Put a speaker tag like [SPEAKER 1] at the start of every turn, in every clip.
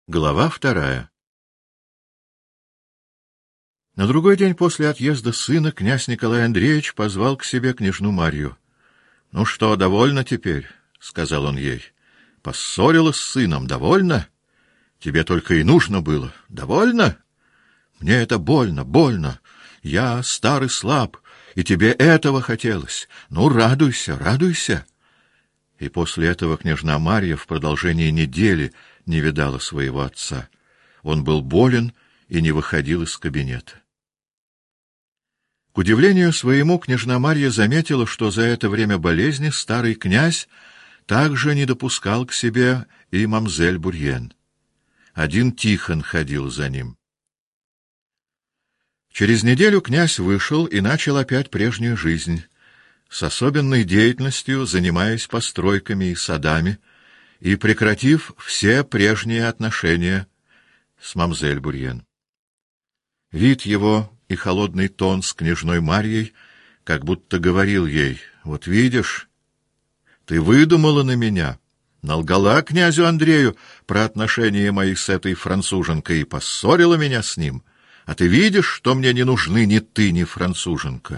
[SPEAKER 1] Глава 2. На другой день после отъезда сына князь Николай Андреевич позвал к себе княжну Марью. — Ну что, довольна теперь? — сказал он ей. — Поссорилась с сыном, довольна? Тебе только и нужно было. Довольна? Мне это больно. Я стар и слаб, и тебе этого хотелось. Ну, радуйся, радуйся. И после этого княжна Марья в продолжении недели не видала своего отца. Он был болен и не выходил из кабинета. К удивлению своему, княжна Марья заметила, что за это время болезни старый князь также не допускал к себе и мамзель Бурьен. Один Тихон ходил за ним. Через неделю князь вышел и начал опять прежнюю жизнь, с особенной деятельностью занимаясь постройками и садами, и прекратив все прежние отношения с мамзель Бурьен. Вид его и холодный тон с княжной Марьей как будто говорил ей: «Вот видишь, ты выдумала на меня, налгала князю Андрею про отношения мои с этой француженкой и поссорила меня с ним, а ты видишь, что мне не нужны ни ты, ни француженка».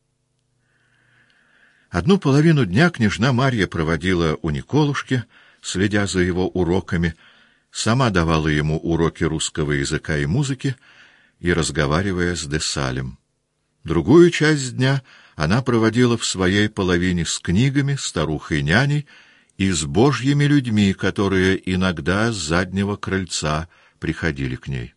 [SPEAKER 1] Одну половину дня княжна Марья проводила у Николушки, следя за его уроками, сама давала ему уроки русского языка и музыки и разговаривая с де Салем. Другую часть дня она проводила в своей половине с книгами, старухой-няней и с божьими людьми, которые иногда с заднего крыльца приходили к ней.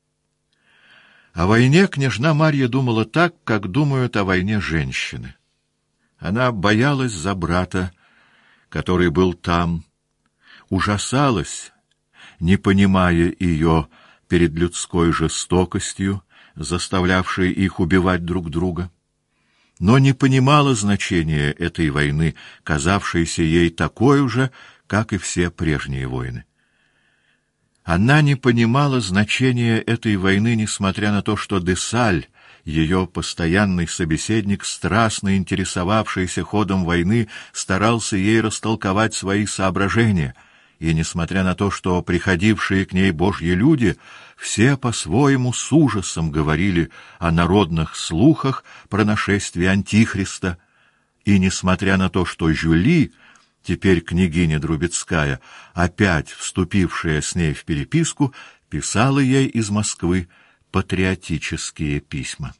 [SPEAKER 1] О войне княжна Марья думала так, как думают о войне женщины. Она боялась за брата, который был там, ужасалась, не понимая ее перед людской жестокостью, заставлявшей их убивать друг друга, но не понимала значения этой войны, казавшейся ей такой же, как и все прежние войны. Она не понимала значения этой войны, несмотря на то, что де Саль, ее постоянный собеседник, страстно интересовавшийся ходом войны, старался ей растолковать свои соображения, и несмотря на то, что приходившие к ней божьи люди все по-своему с ужасом говорили о народных слухах про нашествие Антихриста, и несмотря на то, что Жюли, теперь княгиня Друбецкая, опять вступившая с ней в переписку, писала ей из Москвы патриотические письма.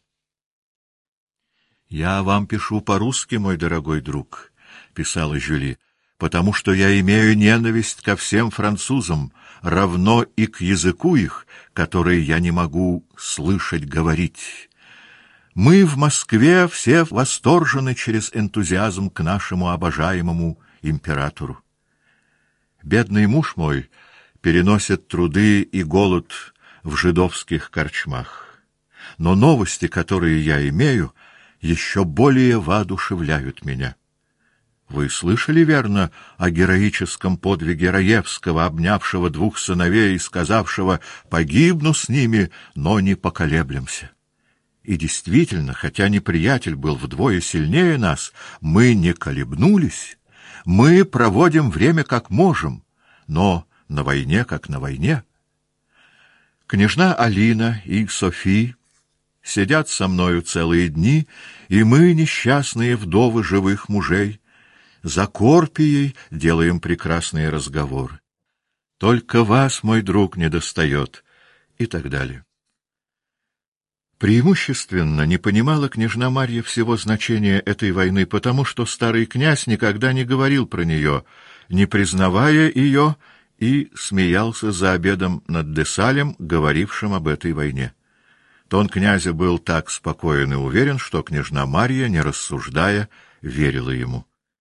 [SPEAKER 1] «Я вам пишу по-русски, мой дорогой друг», — писала Жюли, «потому что я имею ненависть ко всем французам, равно и к языку их, который я не могу слышать говорить. Мы в Москве все восторжены через энтузиазм к нашему обожаемому императору. Бедный муж мой переносит труды и голод в жидовских корчмах. Но новости, которые я имею, еще более воодушевляют меня. Вы слышали, верно, о героическом подвиге Раевского, обнявшего двух сыновей и сказавшего: «Погибну с ними, но не поколеблемся». И действительно, хотя неприятель был вдвое сильнее нас, мы не колебнулись, мы проводим время как можем, но на войне как на войне. Княжна Алина и Софи сидят со мною целые дни, и мы, несчастные вдовы живых мужей, за Корпией делаем прекрасные разговоры. Только вас, мой друг, недостает, и так далее. Преимущественно не понимала княжна Марья всего значения этой войны, потому что старый князь никогда не говорил про нее, не признавая ее, и смеялся за обедом над де Салем, говорившим об этой войне. Тон князя был так спокоен и уверен, что княжна Марья, не рассуждая, верила ему.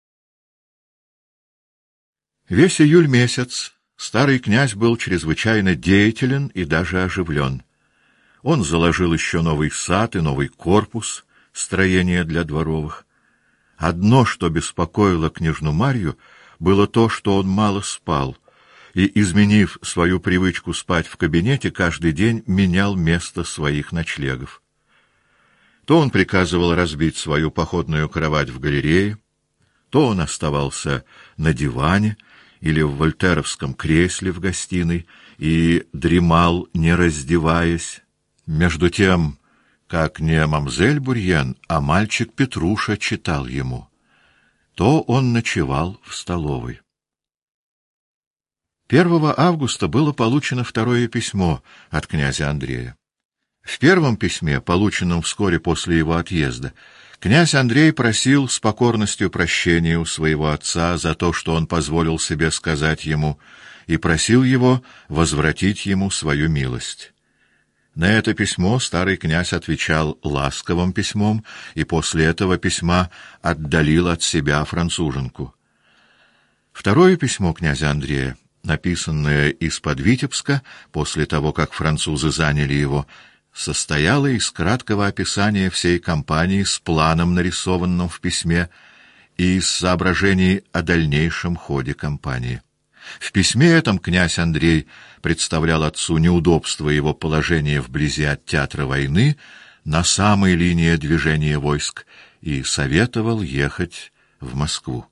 [SPEAKER 1] Весь июль месяц старый князь был чрезвычайно деятелен и даже оживлен. Он заложил еще новый сад и новый корпус, строение для дворовых. Одно, что беспокоило княжну Марью, было то, что он мало спал, и, изменив свою привычку спать в кабинете, каждый день менял место своих ночлегов. То он приказывал разбить свою походную кровать в галерее, то он оставался на диване или в вольтеровском кресле в гостиной и дремал, не раздеваясь, между тем, как не мамзель Бурьен, а мальчик Петруша читал ему, то он ночевал в столовой. 1 августа было получено второе письмо от князя Андрея. В первом письме, полученном вскоре после его отъезда, князь Андрей просил с покорностью прощения у своего отца за то, что он позволил себе сказать ему, и просил его возвратить ему свою милость. На это письмо старый князь отвечал ласковым письмом и после этого письма отдалил от себя француженку. Второе письмо князя Андрея, написанное из-под Витебска, после того, как французы заняли его, состояло из краткого описания всей кампании с планом, нарисованным в письме, и из соображений о дальнейшем ходе кампании. В письме этом князь Андрей представлял отцу неудобство его положения вблизи от театра войны на самой линии движения войск и советовал ехать в Москву.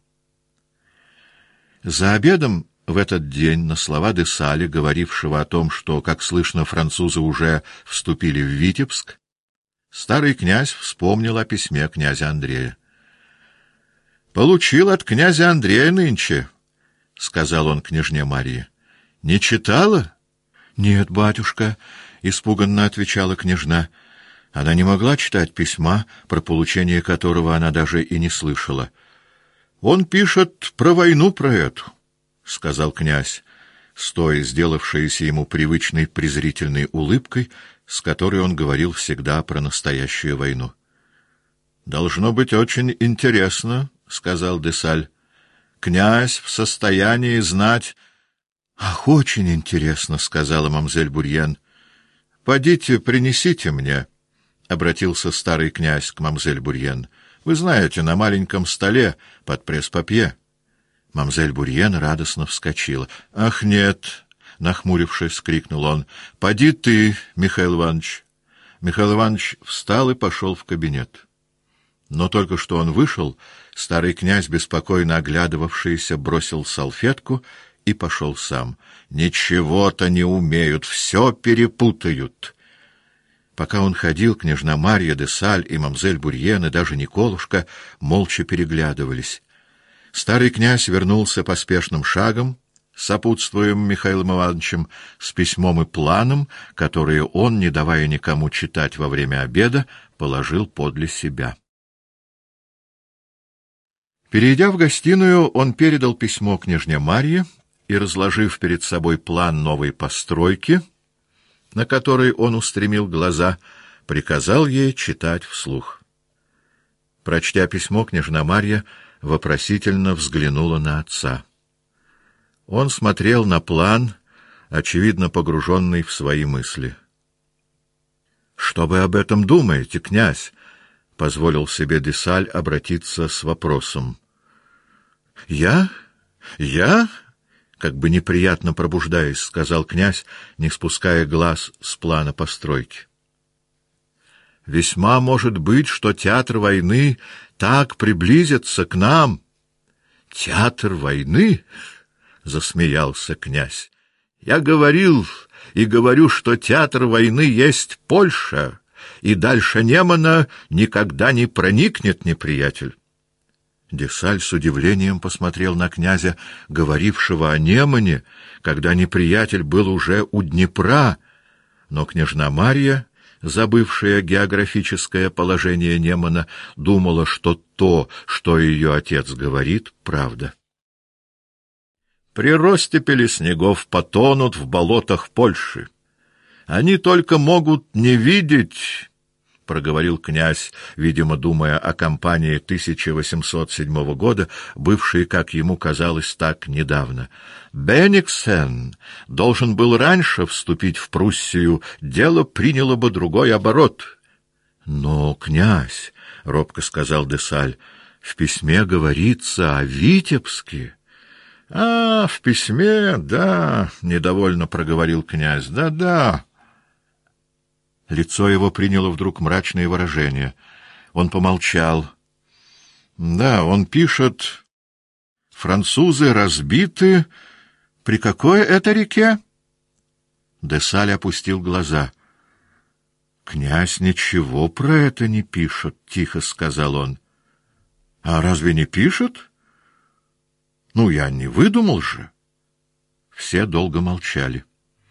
[SPEAKER 1] За обедом в этот день на слова де Салля, говорившего о том, что, как слышно, французы уже вступили в Витебск, старый князь вспомнил о письме князя Андрея. «Получил от князя Андрея нынче», — сказал он княжне Марии. «Не читала?» «Нет, батюшка», — испуганно отвечала княжна. Она не могла читать письма, про получение которого она даже и не слышала. «Он пишет про войну, про эту», — сказал князь, с той сделавшейся ему привычной презрительной улыбкой, с которой он говорил всегда про настоящую войну. «Должно быть очень интересно», — сказал де Саль. «Князь в состоянии знать...» «Ах, очень интересно», — сказала мамзель Бурьен. «Подите, принесите мне», — обратился старый князь к мамзель Бурьен. «Вы знаете, на маленьком столе под пресс-папье». Мамзель Бурьен радостно вскочила. «Ах, нет!» — нахмурившись, крикнул он. «Поди ты, Михаил Иванович!» Михаил Иванович встал и пошел в кабинет. Но только что он вышел, старый князь, беспокойно оглядывавшийся, бросил салфетку и пошел сам. «Ничего-то не умеют, все перепутают!» Пока он ходил, княжна Марья де Саль и мамзель Бурьен, и даже Николушка молча переглядывались. Старый князь вернулся поспешным шагом, сопутствуемым Михаилом Ивановичем, с письмом и планом, которые он, не давая никому читать во время обеда, положил подле себя. Перейдя в гостиную, он передал письмо княжне Марье и, разложив перед собой план новой постройки, на который он устремил глаза, приказал ей читать вслух. Прочтя письмо, княжна Марья вопросительно взглянула на отца. Он смотрел на план, очевидно погруженный в свои мысли. — Что вы об этом думаете, князь? — позволил себе де Саль обратиться с вопросом. — Я? — как бы неприятно пробуждаясь, сказал князь, не спуская глаз с плана постройки. — Весьма может быть, что театр войны так приблизится к нам. — Театр войны? — засмеялся князь. — Я говорил и говорю, что театр войны есть Польша, и дальше Немана никогда не проникнет неприятель. де Саль с удивлением посмотрел на князя, говорившего о Немане, когда неприятель был уже у Днепра, но княжна Марья, забывшая географическое положение Немана, думала, что то, что ее отец говорит, правда. При ростепели снегов потонут в болотах Польши. Они только могут не видеть, — проговорил князь, видимо, думая о кампании 1807 года, бывшей, как ему казалось, так недавно. Бенниксен должен был раньше вступить в Пруссию, дело приняло бы другой оборот. — Но, князь, — робко сказал де Саль, — в письме говорится о Витебске. — А, в письме, да, — недовольно проговорил князь, — да. Лицо его приняло вдруг мрачное выражение. Он помолчал. — Да, он пишет Французы разбиты. При какой это реке? Де Саль опустил глаза. Князь ничего про это не пишет, тихо сказал он. А разве не пишет? Ну, я не выдумал же. Все долго молчали.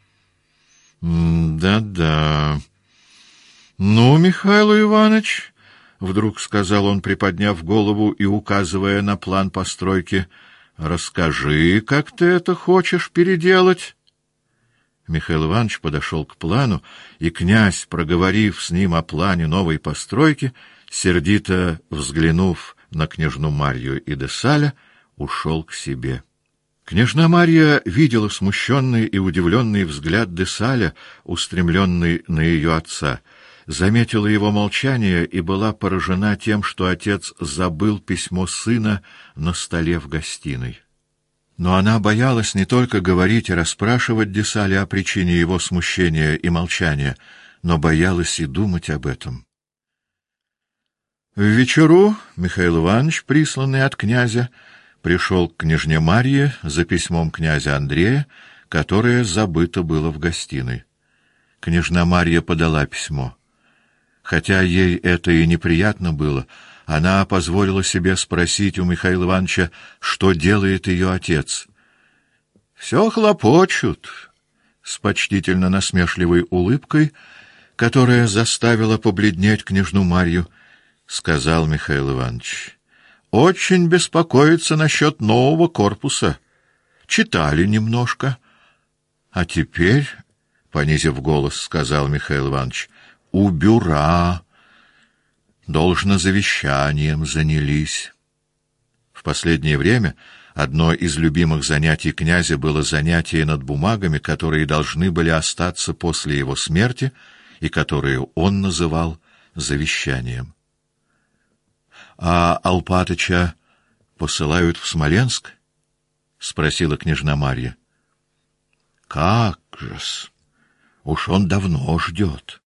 [SPEAKER 1] Да-да. Ну, Михаил Иванович, вдруг сказал он, приподняв голову и указывая на план постройки, расскажи, как ты это хочешь переделать. Михаил Иванович подошел к плану, и князь, проговорив с ним о плане новой постройки, сердито взглянув на княжну Марью и де Саля, ушел к себе. Княжна Марья видела смущенный и удивленный взгляд де Саля, устремленный на ее отца, заметила его молчание и была поражена тем, что отец забыл письмо сына на столе в гостиной. Но она боялась не только говорить и расспрашивать де Саля о причине его смущения и молчания, но боялась и думать об этом. В вечеру Михаил Иванович, присланный от князя, пришел к княжне Марье за письмом князя Андрея, которое забыто было в гостиной. Княжна Марья подала письмо. Хотя ей это и неприятно было, она позволила себе спросить у Михаила Ивановича, что делает ее отец. «Все хлопочут», — с почтительно насмешливой улыбкой, которая заставила побледнеть княжну Марью, сказал Михаил Иванович. «Очень беспокоится насчет нового корпуса. Читали немножко. А теперь, — понизив голос, сказал Михаил Иванович, — у бюра должно завещанием занялись». В последнее время одно из любимых занятий князя было занятие над бумагами, которые должны были остаться после его смерти и которые он называл завещанием. «А Алпатыча посылают в Смоленск?» — спросила княжна Марья. «Как же-с! Уж он давно ждет».